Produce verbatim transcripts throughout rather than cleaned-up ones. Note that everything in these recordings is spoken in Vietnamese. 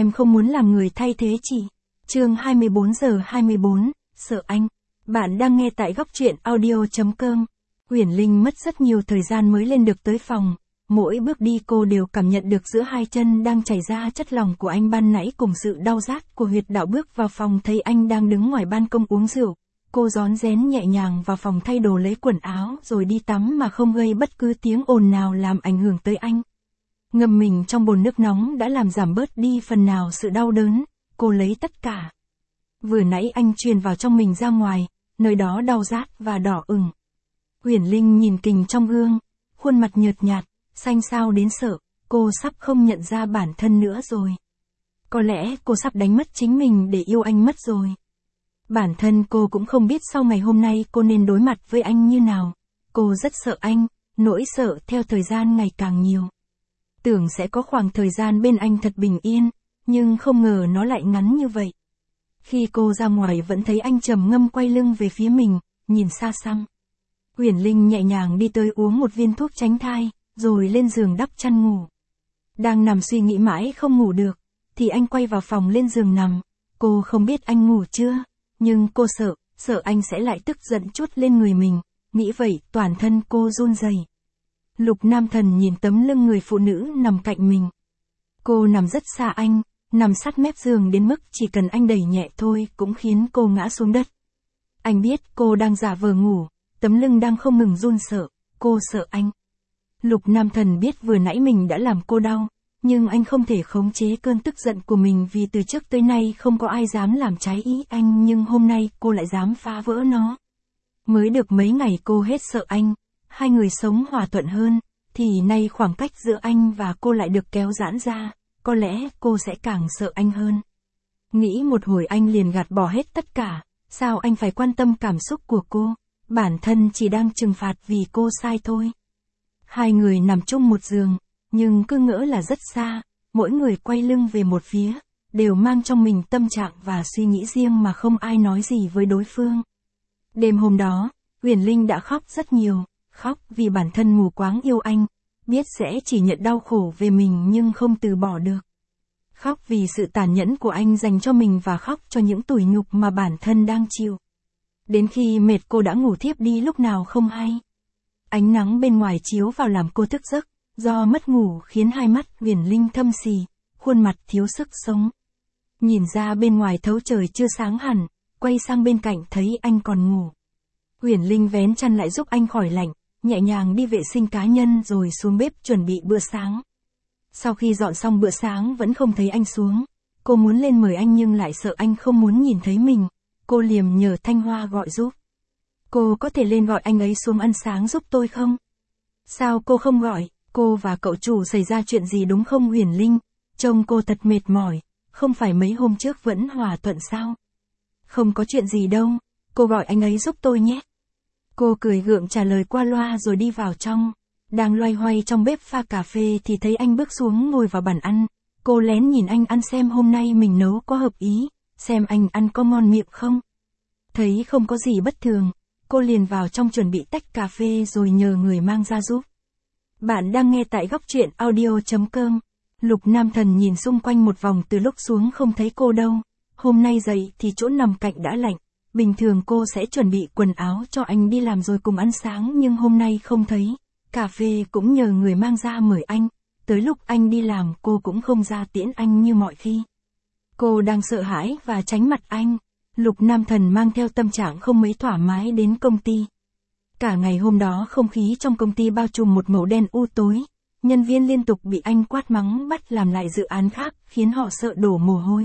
Em không muốn làm người thay thế chị. Chương hai mươi bốn giờ hai mươi bốn, sợ anh. Bạn đang nghe tại góc truyện audio chấm com. Uyển Linh mất rất nhiều thời gian mới lên được tới phòng. Mỗi bước đi cô đều cảm nhận được giữa hai chân đang chảy ra chất lỏng của anh ban nãy cùng sự đau rát của huyệt đạo. Bước vào phòng thấy anh đang đứng ngoài ban công uống rượu. Cô rón rén nhẹ nhàng vào phòng thay đồ lấy quần áo rồi đi tắm mà không gây bất cứ tiếng ồn nào làm ảnh hưởng tới anh. Ngâm mình trong bồn nước nóng đã làm giảm bớt đi phần nào sự đau đớn, cô lấy tất cả. Vừa nãy anh truyền vào trong mình ra ngoài, nơi đó đau rát và đỏ ửng. Uyển Linh nhìn kình trong gương, khuôn mặt nhợt nhạt, xanh xao đến sợ, cô sắp không nhận ra bản thân nữa rồi. Có lẽ cô sắp đánh mất chính mình để yêu anh mất rồi. Bản thân cô cũng không biết sau ngày hôm nay cô nên đối mặt với anh như nào. Cô rất sợ anh, nỗi sợ theo thời gian ngày càng nhiều. Tưởng sẽ có khoảng thời gian bên anh thật bình yên, nhưng không ngờ nó lại ngắn như vậy. Khi cô ra ngoài vẫn thấy anh trầm ngâm quay lưng về phía mình, nhìn xa xăm. Uyển Linh nhẹ nhàng đi tới uống một viên thuốc tránh thai, rồi lên giường đắp chăn ngủ. Đang nằm suy nghĩ mãi không ngủ được, thì anh quay vào phòng lên giường nằm. Cô không biết anh ngủ chưa, nhưng cô sợ, sợ anh sẽ lại tức giận trút lên người mình. Nghĩ vậy toàn thân cô run rẩy. Lục Nam Thần nhìn tấm lưng người phụ nữ nằm cạnh mình. Cô nằm rất xa anh, nằm sát mép giường đến mức chỉ cần anh đẩy nhẹ thôi cũng khiến cô ngã xuống đất. Anh biết cô đang giả vờ ngủ, tấm lưng đang không ngừng run sợ, cô sợ anh. Lục Nam Thần biết vừa nãy mình đã làm cô đau, nhưng anh không thể khống chế cơn tức giận của mình vì từ trước tới nay không có ai dám làm trái ý anh, nhưng hôm nay cô lại dám phá vỡ nó. Mới được mấy ngày cô hết sợ anh, hai người sống hòa thuận hơn, thì nay khoảng cách giữa anh và cô lại được kéo giãn ra, có lẽ cô sẽ càng sợ anh hơn. Nghĩ một hồi anh liền gạt bỏ hết tất cả, sao anh phải quan tâm cảm xúc của cô, bản thân chỉ đang trừng phạt vì cô sai thôi. Hai người nằm chung một giường, nhưng cứ ngỡ là rất xa, mỗi người quay lưng về một phía, đều mang trong mình tâm trạng và suy nghĩ riêng mà không ai nói gì với đối phương. Đêm hôm đó, Uyển Linh đã khóc rất nhiều, khóc vì bản thân mù quáng yêu anh, biết sẽ chỉ nhận đau khổ về mình nhưng không từ bỏ được. Khóc vì sự tàn nhẫn của anh dành cho mình và khóc cho những tủi nhục mà bản thân đang chịu. Đến khi mệt cô đã ngủ thiếp đi lúc nào không hay. Ánh nắng bên ngoài chiếu vào làm cô thức giấc, do mất ngủ khiến hai mắt Uyển Linh thâm xì, khuôn mặt thiếu sức sống. Nhìn ra bên ngoài thấu trời chưa sáng hẳn, quay sang bên cạnh thấy anh còn ngủ. Uyển Linh vén chăn lại giúp anh khỏi lạnh, nhẹ nhàng đi vệ sinh cá nhân rồi xuống bếp chuẩn bị bữa sáng. Sau khi dọn xong bữa sáng vẫn không thấy anh xuống, cô muốn lên mời anh nhưng lại sợ anh không muốn nhìn thấy mình, cô liềm nhờ Thanh Hoa gọi giúp. Cô có thể lên gọi anh ấy xuống ăn sáng giúp tôi không? Sao cô không gọi, cô và cậu chủ xảy ra chuyện gì đúng không Uyển Linh? Trông cô thật mệt mỏi, không phải mấy hôm trước vẫn hòa thuận sao? Không có chuyện gì đâu, cô gọi anh ấy giúp tôi nhé. Cô cười gượng trả lời qua loa rồi đi vào trong. Đang loay hoay trong bếp pha cà phê thì thấy anh bước xuống ngồi vào bàn ăn. Cô lén nhìn anh ăn xem hôm nay mình nấu có hợp ý, xem anh ăn có ngon miệng không. Thấy không có gì bất thường, cô liền vào trong chuẩn bị tách cà phê rồi nhờ người mang ra giúp. Bạn đang nghe tại góc truyện audio chấm com. Lục Nam Thần nhìn xung quanh một vòng từ lúc xuống không thấy cô đâu. Hôm nay dậy thì chỗ nằm cạnh đã lạnh. Bình thường cô sẽ chuẩn bị quần áo cho anh đi làm rồi cùng ăn sáng nhưng hôm nay không thấy. Cà phê cũng nhờ người mang ra mời anh. Tới lúc anh đi làm cô cũng không ra tiễn anh như mọi khi. Cô đang sợ hãi và tránh mặt anh. Lục Nam Thần mang theo tâm trạng không mấy thoải mái đến công ty. Cả ngày hôm đó không khí trong công ty bao trùm một màu đen u tối. Nhân viên liên tục bị anh quát mắng bắt làm lại dự án khác khiến họ sợ đổ mồ hôi.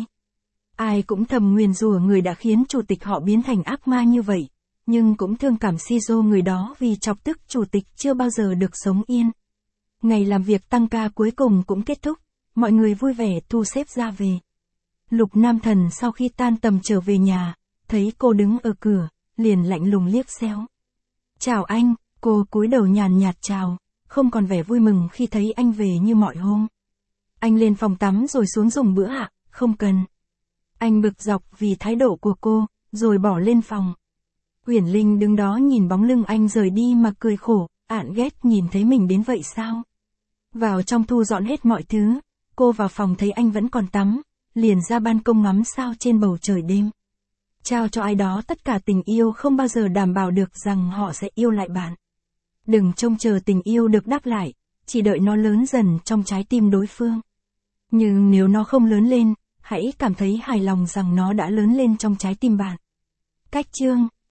Ai cũng thầm nguyền rủa người đã khiến chủ tịch họ biến thành ác ma như vậy, nhưng cũng thương cảm Shizo người đó vì chọc tức chủ tịch chưa bao giờ được sống yên. Ngày làm việc tăng ca cuối cùng cũng kết thúc, mọi người vui vẻ thu xếp ra về. Lục Nam Thần sau khi tan tầm trở về nhà, thấy cô đứng ở cửa, liền lạnh lùng liếc xéo. Chào anh, cô cúi đầu nhàn nhạt chào, không còn vẻ vui mừng khi thấy anh về như mọi hôm. Anh lên phòng tắm rồi xuống dùng bữa ạ, không cần. Anh bực dọc vì thái độ của cô, rồi bỏ lên phòng. Uyển Linh đứng đó nhìn bóng lưng anh rời đi mà cười khổ, ạn ghét nhìn thấy mình đến vậy sao? Vào trong thu dọn hết mọi thứ, cô vào phòng thấy anh vẫn còn tắm, liền ra ban công ngắm sao trên bầu trời đêm. Trao cho ai đó tất cả tình yêu không bao giờ đảm bảo được rằng họ sẽ yêu lại bạn. Đừng trông chờ tình yêu được đáp lại, chỉ đợi nó lớn dần trong trái tim đối phương. Nhưng nếu nó không lớn lên, hãy cảm thấy hài lòng rằng nó đã lớn lên trong trái tim bạn. Cách chương